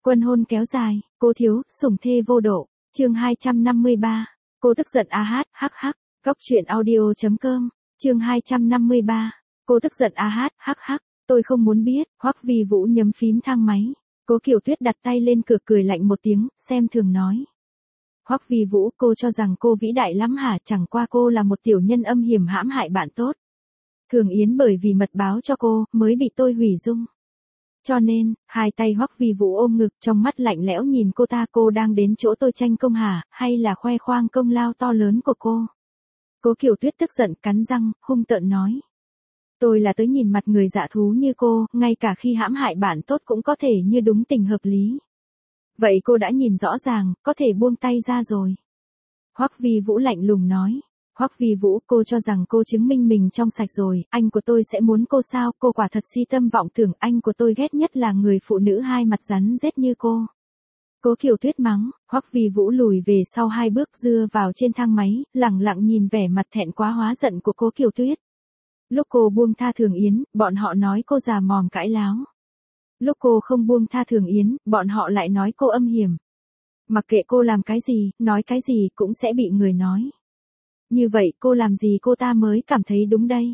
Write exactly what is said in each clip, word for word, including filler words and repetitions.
Quân hôn kéo dài, cô thiếu, sủng thê vô độ. Chương hai trăm năm mươi ba. Cô tức giận a hát, hắc hắc. Góc truyện audio chấm com. Chương hai trăm năm mươi ba. Cô tức giận a hát, hắc hắc. Tôi không muốn biết. Hoắc Vi Vũ nhấm phím thang máy. Cố Kiều Tuyết đặt tay lên cửa cười lạnh một tiếng, xem thường nói. Hoắc Vi Vũ, cô cho rằng cô vĩ đại lắm hả? Chẳng qua cô là một tiểu nhân âm hiểm hãm hại bạn tốt. Thường Yến bởi vì mật báo cho cô, mới bị tôi hủy dung. Cho nên, hai tay Hoắc Vi Vũ ôm ngực, trong mắt lạnh lẽo nhìn cô ta. Cô đang đến chỗ tôi tranh công hả, hay là khoe khoang công lao to lớn của cô? Cố Kiều Tuyết tức giận cắn răng, hung tợn nói. Tôi là tới nhìn mặt người dạ thú như cô, ngay cả khi hãm hại bạn tốt cũng có thể như đúng tình hợp lý. Vậy cô đã nhìn rõ ràng, có thể buông tay ra rồi. Hoắc Vi Vũ lạnh lùng nói. Hoắc Vi Vũ, cô cho rằng cô chứng minh mình trong sạch rồi, anh của tôi sẽ muốn cô sao? Cô quả thật si tâm vọng tưởng, anh của tôi ghét nhất là người phụ nữ hai mặt rắn rết như cô. Cố Kiều Tuyết mắng. Hoắc Vi Vũ lùi về sau hai bước, dưa vào trên thang máy, lẳng lặng nhìn vẻ mặt thẹn quá hóa giận của Cố Kiều Tuyết. Lúc cô buông tha Thường Yến, bọn họ nói cô già mồm cãi láo. Lúc cô không buông tha Thường Yến, bọn họ lại nói cô âm hiểm. Mặc kệ cô làm cái gì, nói cái gì cũng sẽ bị người nói. Như vậy cô làm gì cô ta mới cảm thấy đúng đây?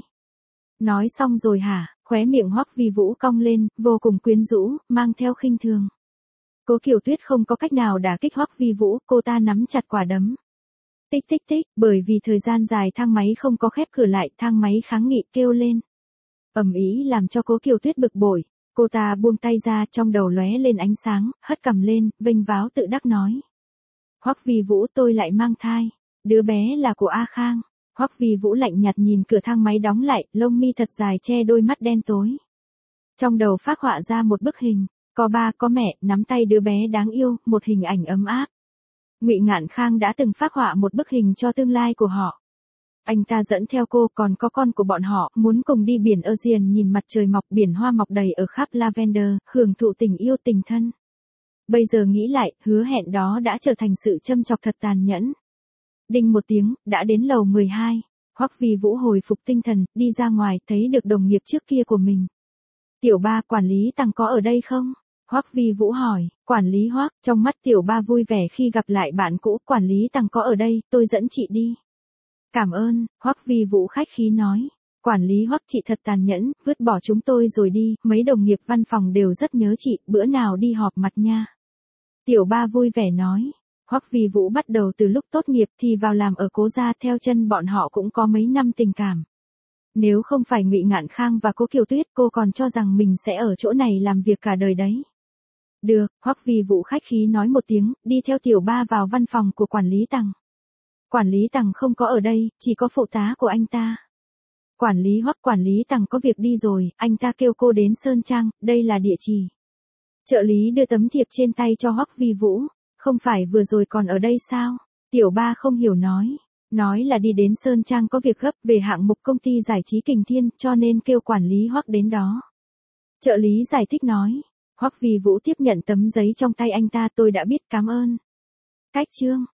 Nói xong rồi hả? Khóe miệng Hoắc Vi Vũ cong lên, vô cùng quyến rũ, mang theo khinh thường. Cố Kiều Tuyết không có cách nào đả kích Hoắc Vi Vũ, cô ta nắm chặt quả đấm. Tích tích tích, bởi vì thời gian dài thang máy không có khép cửa lại, thang máy kháng nghị kêu lên. Ầm ĩ làm cho Cố Kiều Tuyết bực bội, cô ta buông tay ra, trong đầu lóe lên ánh sáng, hất cằm lên, vênh váo tự đắc nói. Hoắc Vi Vũ, tôi lại mang thai, đứa bé là của A Khang. Hoắc Vi Vũ lạnh nhạt nhìn cửa thang máy đóng lại, lông mi thật dài che đôi mắt đen tối. Trong đầu phác họa ra một bức hình, có ba có mẹ, nắm tay đứa bé đáng yêu, một hình ảnh ấm áp. Ngụy Ngạn Khang đã từng phác họa một bức hình cho tương lai của họ. Anh ta dẫn theo cô, còn có con của bọn họ, muốn cùng đi biển Ocean nhìn mặt trời mọc, biển hoa mọc đầy ở khắp Lavender, hưởng thụ tình yêu tình thân. Bây giờ nghĩ lại, hứa hẹn đó đã trở thành sự châm chọc thật tàn nhẫn. Đinh một tiếng, đã đến lầu mười hai. Hoắc Vi Vũ hồi phục tinh thần, đi ra ngoài, thấy được đồng nghiệp trước kia của mình. Tiểu Ba, quản lý Tằng có ở đây không? Hoắc Vi Vũ hỏi. Quản lý Hoắc, trong mắt Tiểu Ba vui vẻ khi gặp lại bạn cũ. Quản lý Tằng có ở đây, tôi dẫn chị đi. Cảm ơn, Hoắc Vi Vũ khách khí nói. Quản lý Hoắc, chị thật tàn nhẫn, vứt bỏ chúng tôi rồi đi. Mấy đồng nghiệp văn phòng đều rất nhớ chị, bữa nào đi họp mặt nha. Tiểu Ba vui vẻ nói. Hoắc Vi Vũ bắt đầu từ lúc tốt nghiệp thì vào làm ở Cố gia, theo chân bọn họ cũng có mấy năm tình cảm. Nếu không phải Ngụy Ngạn Khang và Cố Kiều Tuyết, cô còn cho rằng mình sẽ ở chỗ này làm việc cả đời đấy. Được, Hoắc Vi Vũ khách khí nói một tiếng, đi theo Tiểu Ba vào văn phòng của quản lý Tằng. Quản lý Tằng không có ở đây, chỉ có phụ tá của anh ta. Quản lý Hoắc, quản lý Tằng có việc đi rồi, anh ta kêu cô đến Sơn Trang, đây là địa chỉ. Trợ lý đưa tấm thiệp trên tay cho Hoắc Vi Vũ. Không phải vừa rồi còn ở đây sao? Tiểu Ba không hiểu nói. Nói là đi đến Sơn Trang có việc gấp về hạng mục công ty giải trí Kình Thiên, cho nên kêu quản lý Hoắc đến đó. Trợ lý giải thích nói. Hoắc Vi Vũ tiếp nhận tấm giấy trong tay anh ta, tôi đã biết, cảm ơn. Cách chương.